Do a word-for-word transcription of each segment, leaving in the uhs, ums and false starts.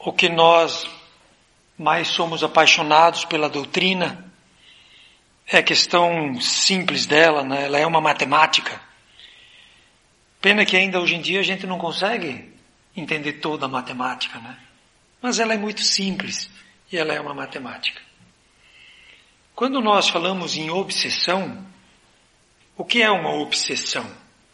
o que nós mais somos apaixonados pela doutrina é a questão simples dela, né? Ela é uma matemática. Pena que ainda hoje em dia a gente não consegue entender toda a matemática, né? Mas ela é muito simples e ela é uma matemática. Quando nós falamos em obsessão, o que é uma obsessão?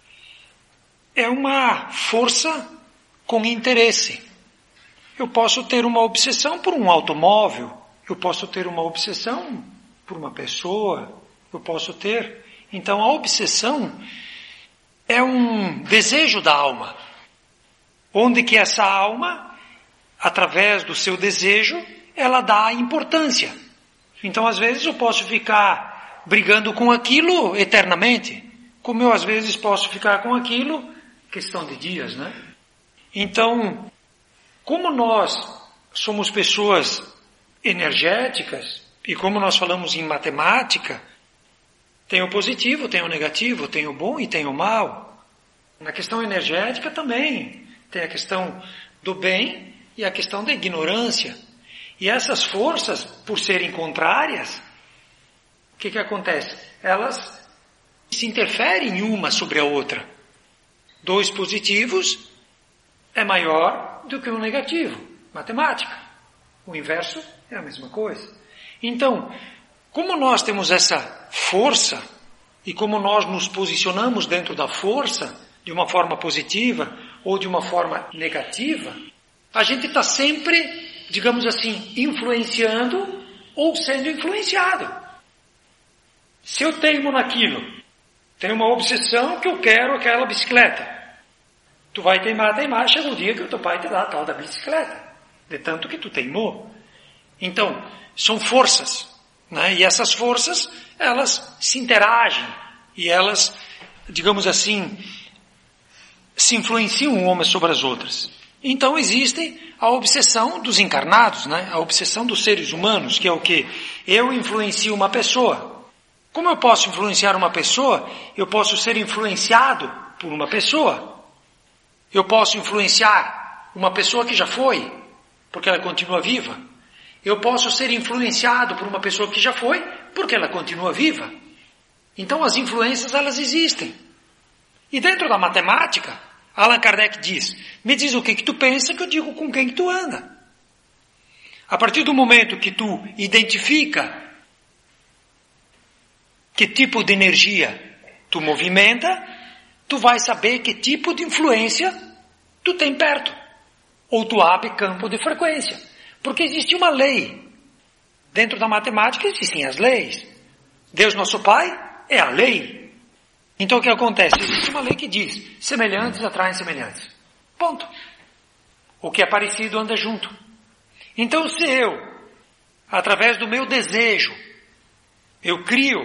É uma força com interesse. Eu posso ter uma obsessão por um automóvel, eu posso ter uma obsessão por uma pessoa, eu posso ter... Então a obsessão é um desejo da alma, onde que essa alma, através do seu desejo, ela dá importância. Então às vezes eu posso ficar brigando com aquilo eternamente, como eu às vezes posso ficar com aquilo, questão de dias, né? Então, como nós somos pessoas energéticas, e como nós falamos em matemática, tem o positivo, tem o negativo, tem o bom e tem o mal. Na questão energética também tem a questão do bem e a questão da ignorância. E essas forças, por serem contrárias, o que que acontece? Elas se interferem uma sobre a outra. Dois positivos é maior do que um negativo. Matemática. O inverso é a mesma coisa. Então, como nós temos essa força e como nós nos posicionamos dentro da força, de uma forma positiva ou de uma forma negativa, a gente está sempre, digamos assim, influenciando ou sendo influenciado. Se eu teimo naquilo, tenho uma obsessão que eu quero aquela bicicleta, tu vai teimar, teimar, chega um dia que o teu pai te dá a tal da bicicleta, de tanto que tu teimou. Então, são forças, né? E essas forças, elas se interagem e elas, digamos assim, se influenciam umas sobre as outras. Então existe a obsessão dos encarnados, né? A obsessão dos seres humanos, que é o quê? Eu influencio uma pessoa. Como eu posso influenciar uma pessoa? Eu posso ser influenciado por uma pessoa. Eu posso influenciar uma pessoa que já foi, porque ela continua viva. Eu posso ser influenciado por uma pessoa que já foi, porque ela continua viva. Então as influências, elas existem. E dentro da matemática, Allan Kardec diz, me diz o que que tu pensa que eu digo com quem que tu anda. A partir do momento que tu identifica que tipo de energia tu movimenta, tu vai saber que tipo de influência tu tem perto. Ou tu abre campo de frequência. Porque existe uma lei. Dentro da matemática existem as leis. Deus nosso Pai é a lei. Então o que acontece? Existe uma lei que diz, semelhantes atraem semelhantes. Ponto. O que é parecido anda junto. Então se eu, através do meu desejo, eu crio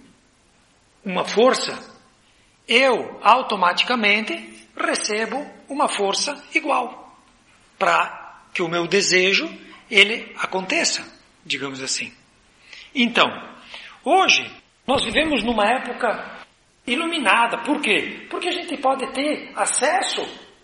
uma força, eu automaticamente recebo uma força igual. Para que o meu desejo, ele aconteça, digamos assim. Então, hoje, nós vivemos numa época iluminada. Por quê? Porque a gente pode ter acesso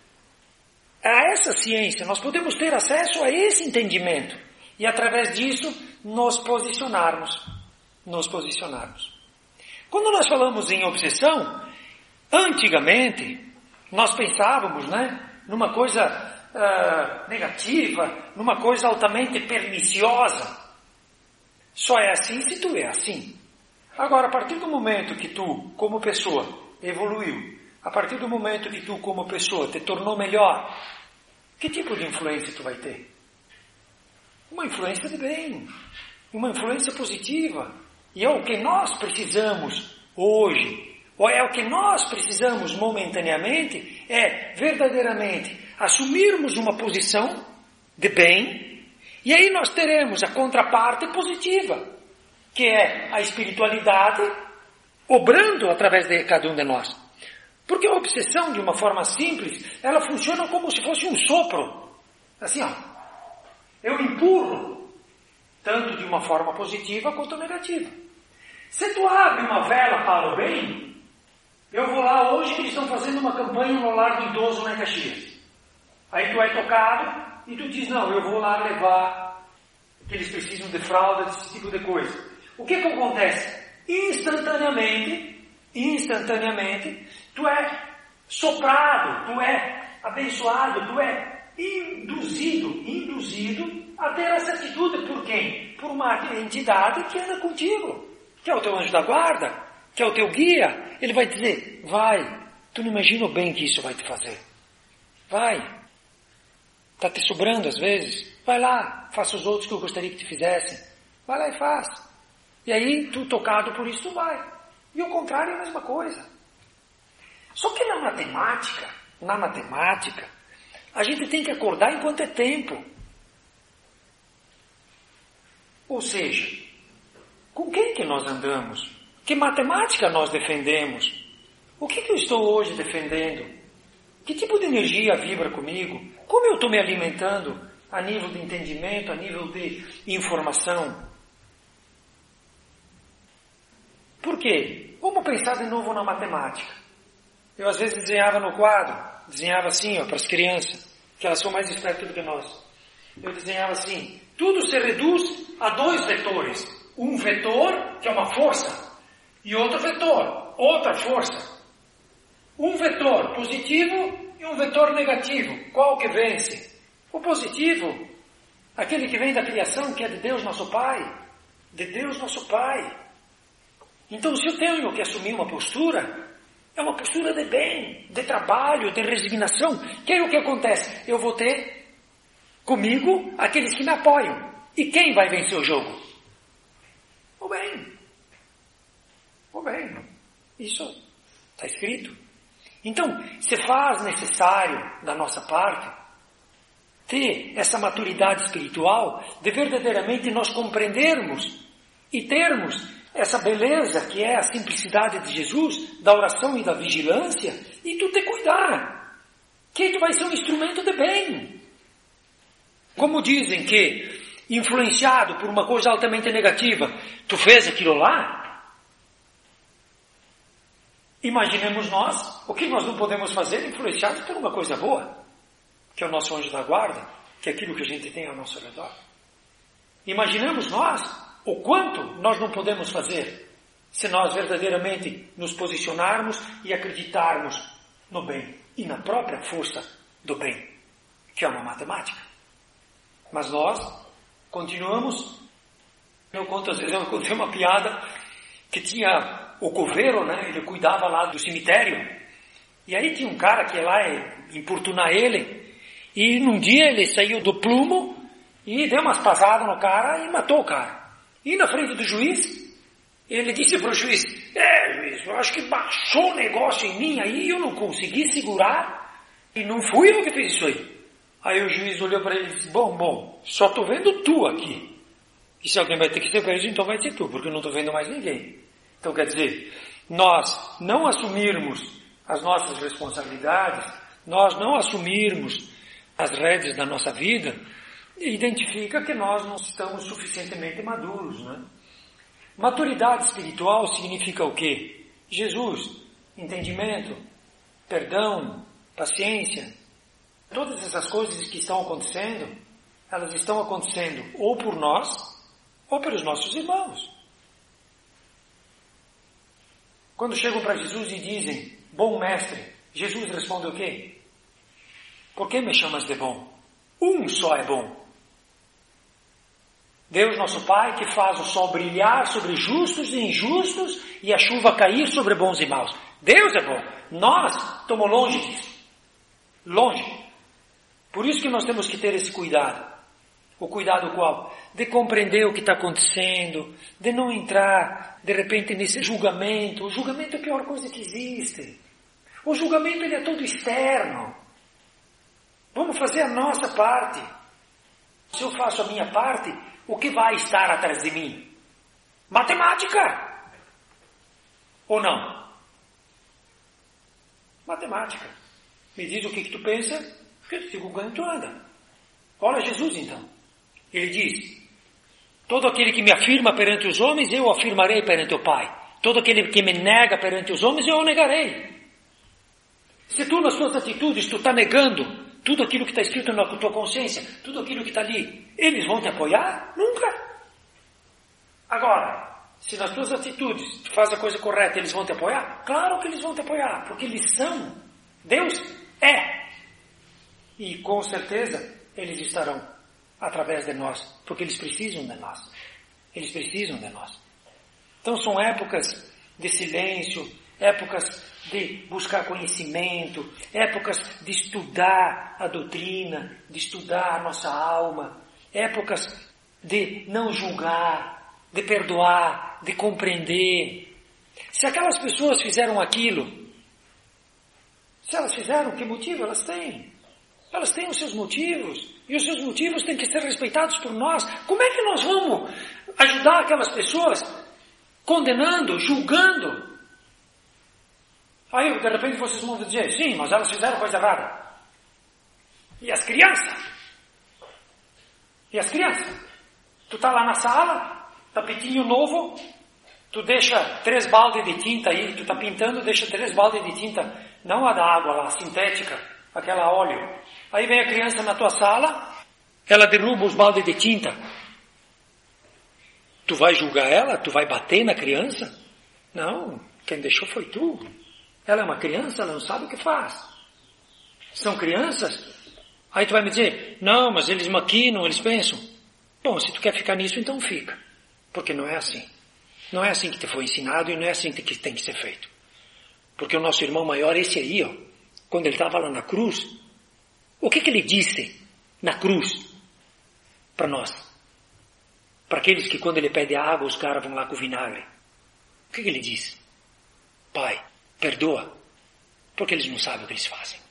a essa ciência, nós podemos ter acesso a esse entendimento. E através disso, nos posicionarmos. Nos posicionarmos. Quando nós falamos em obsessão, antigamente, nós pensávamos, né, numa coisa uh, negativa, numa coisa altamente perniciosa. Só é assim se tu é assim. Agora, a partir do momento que tu, como pessoa, evoluiu, a partir do momento que tu, como pessoa, te tornou melhor, que tipo de influência tu vai ter? Uma influência de bem, uma influência positiva. E é o que nós precisamos hoje, ou é o que nós precisamos momentaneamente, é verdadeiramente assumirmos uma posição de bem, e aí nós teremos a contraparte positiva, que é a espiritualidade obrando através de cada um de nós. Porque a obsessão, de uma forma simples, ela funciona como se fosse um sopro. Assim, ó. Eu empurro, tanto de uma forma positiva quanto negativa. Se tu abre uma vela para o bem, eu vou lá hoje que eles estão fazendo uma campanha no Lar do Idoso lá em Caxias. Aí tu é tocado e tu diz, não, eu vou lá levar que eles precisam de fralda, desse tipo de coisa. O que que acontece? Instantaneamente, instantaneamente, tu é soprado, tu é abençoado, tu é induzido, induzido a ter essa atitude por quem? Por uma entidade que anda contigo, que é o teu anjo da guarda, que é o teu guia. Ele vai dizer, vai, tu não imagina o bem que isso vai te fazer. Vai. Está te sobrando às vezes? Vai lá, faça os outros que eu gostaria que te fizessem. Vai lá e faz. E aí, tu tocado por isso, tu vai. E o contrário é a mesma coisa. Só que na matemática, na matemática, a gente tem que acordar enquanto é tempo. Ou seja, com quem que nós andamos? Que matemática nós defendemos? O que que eu estou hoje defendendo? Que tipo de energia vibra comigo? Como eu estou me alimentando a nível de entendimento, a nível de informação? Por quê? Vamos pensar de novo na matemática. Eu às vezes desenhava no quadro, desenhava assim, ó, para as crianças, que elas são mais espertas do que nós. Eu desenhava assim, tudo se reduz a dois vetores. Um vetor, que é uma força, e outro vetor, outra força. Um vetor positivo e um vetor negativo. Qual que vence? O positivo, aquele que vem da criação, que é de Deus nosso Pai. De Deus nosso Pai. Então, se eu tenho que assumir uma postura, é uma postura de bem, de trabalho, de resignação. Que é o que acontece? Eu vou ter comigo aqueles que me apoiam. E quem vai vencer o jogo? O bem. O bem. Isso está escrito. Então, se faz necessário da nossa parte ter essa maturidade espiritual de verdadeiramente nós compreendermos e termos essa beleza que é a simplicidade de Jesus, da oração e da vigilância, e tu te cuidar, que tu vai ser um instrumento de bem. Como dizem que, influenciado por uma coisa altamente negativa, tu fez aquilo lá, imaginemos nós, o que nós não podemos fazer influenciados por uma coisa boa, que é o nosso anjo da guarda, que é aquilo que a gente tem ao nosso redor. Imaginemos nós o quanto nós não podemos fazer se nós verdadeiramente nos posicionarmos e acreditarmos no bem e na própria força do bem, que é uma matemática. Mas nós continuamos. Eu conto às vezes, eu contei uma piada que tinha o coveiro, né? Ele cuidava lá do cemitério, e aí tinha um cara que ia lá importunar ele, e num dia ele saiu do plumo e deu umas pasadas no cara e matou o cara. E na frente do juiz, ele disse para o juiz, é juiz, eu acho que baixou o negócio em mim aí, eu não consegui segurar, e não fui eu que fiz isso aí. Aí o juiz olhou para ele e disse, bom, bom, só estou vendo tu aqui. E se alguém vai ter que ser preso, então vai ser tu, porque eu não estou vendo mais ninguém. Então quer dizer, nós não assumirmos as nossas responsabilidades, nós não assumirmos as rédeas da nossa vida, identifica que nós não estamos suficientemente maduros, né? Maturidade espiritual significa o quê? Jesus, entendimento, perdão, paciência. Todas essas coisas que estão acontecendo, elas estão acontecendo ou por nós, ou pelos nossos irmãos. Quando chegam para Jesus e dizem, bom mestre, Jesus responde o quê? Por que me chamas de bom? Um só é bom. Deus nosso Pai que faz o sol brilhar sobre justos e injustos e a chuva cair sobre bons e maus. Deus é bom. Nós estamos longe disso. Longe. Por isso que nós temos que ter esse cuidado. O cuidado qual? De compreender o que está acontecendo, de não entrar, de repente, nesse julgamento. O julgamento é a pior coisa que existe. O julgamento ele é todo externo. Vamos fazer a nossa parte. Se eu faço a minha parte, o que vai estar atrás de mim? Matemática! Ou não? Matemática. Me diz o que, que tu pensa, porque eu te digo quando tu anda. Olha Jesus então. Ele diz, todo aquele que me afirma perante os homens, eu afirmarei perante o Pai. Todo aquele que me nega perante os homens, eu o negarei. Se tu nas tuas atitudes, tu está negando, tu tudo aquilo que está escrito na tua consciência, tudo aquilo que está ali, eles vão te apoiar? Nunca. Agora, se nas tuas atitudes tu faz a coisa correta, eles vão te apoiar? Claro que eles vão te apoiar, porque eles são. Deus é. E com certeza eles estarão através de nós, porque eles precisam de nós. Eles precisam de nós. Então são épocas de silêncio, épocas de buscar conhecimento, épocas de estudar a doutrina, de estudar a nossa alma, épocas de não julgar, de perdoar, de compreender. Se aquelas pessoas fizeram aquilo, se elas fizeram, que motivo elas têm? Elas têm os seus motivos, e os seus motivos têm que ser respeitados por nós. Como é que nós vamos ajudar aquelas pessoas condenando, julgando? Aí, de repente, vocês vão dizer, sim, mas elas fizeram coisa errada. E as crianças? E as crianças? Tu está lá na sala, tapetinho novo, tu deixa três baldes de tinta aí, tu está pintando, deixa três baldes de tinta, não a da água lá, a sintética, aquela óleo. Aí vem a criança na tua sala, ela derruba os baldes de tinta. Tu vai julgar ela? Tu vai bater na criança? Não, quem deixou foi tu. Ela é uma criança, ela não sabe o que faz. São crianças? Aí tu vai me dizer, não, mas eles maquinam, eles pensam. Bom, se tu quer ficar nisso, então fica. Porque não é assim. Não é assim que te foi ensinado e não é assim que tem que ser feito. Porque o nosso irmão maior, esse aí, ó, quando ele estava lá na cruz, o que que ele disse na cruz para nós? Para aqueles que quando ele pede água, os caras vão lá com vinagre. O que que ele disse? Pai, perdoa, porque eles não sabem o que eles fazem.